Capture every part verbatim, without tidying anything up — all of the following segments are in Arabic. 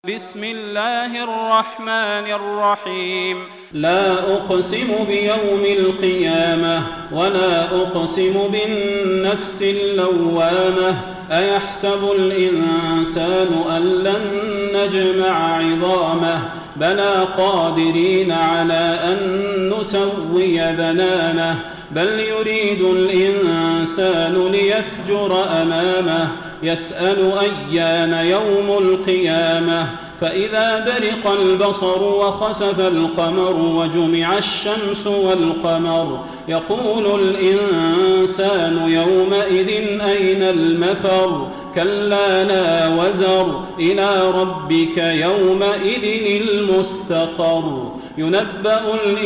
بسم الله الرحمن الرحيم لا أقسم بيوم القيامة ولا أقسم بالنفس اللوامة أيحسب الإنسان أن لن نجمع عظامه بلى قادرين على أن نسوي بنانه بل يريد الإنسان ليفجر أمامه يسأل أيان يوم القيامة فإذا برق البصر وخسف القمر وجمع الشمس والقمر يقول الإنسان يومئذ أين المفر كلا لا وزر إلى ربك يومئذ المستقر ينبأ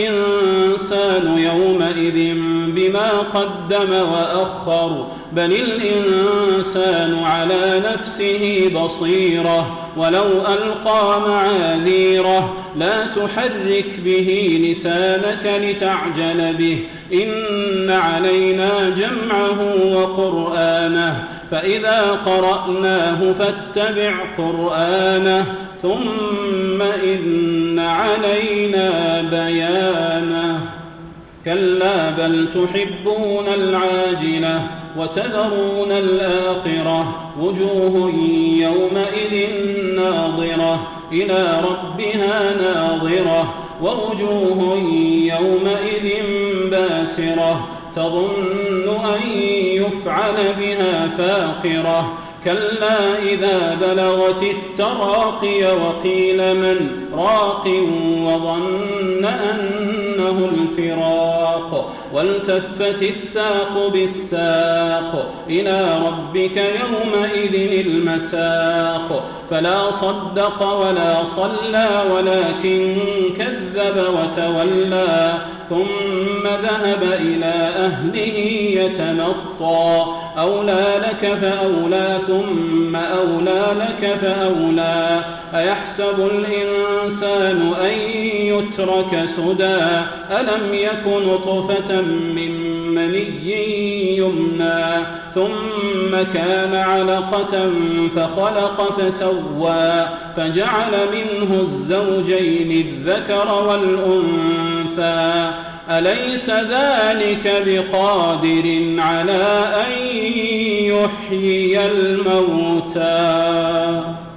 الإنسان يومئذ بما قدم وأخر بل الإنسان على نفسه بصيرة ولو ألقى معاذيره لا تحرك به لسانك لتعجل به إن علينا جمعه وقرآنه فإذا قرأناه فاتبع قرآنه ثم إن علينا بيانه كلا بل تحبون العاجلة وتذرون الآخرة وجوه يومئذ ناظرة إلى ربها ناظرة ووجوه يومئذ باسرة تظن أن يفعل بها فاقرة كلا إذا بلغت التراقي وقيل من راق وظن أنه الفراق والتفت الساق بالساق إلى ربك يومئذ المساق فلا صدق ولا صلى ولكن كذب وتولى ثم ذهب إلى أهله يتمطى أولى لك فأولى ثم أولى لك فأولى أيحسب الإنسان أن يترك سدى ألم يك نطفة من مني يمنى ثم كان علقة فخلق فسوى فجعل منه الزوجين الذكر والأنثى أليس ذلك بقادر على أن يحيي الموتى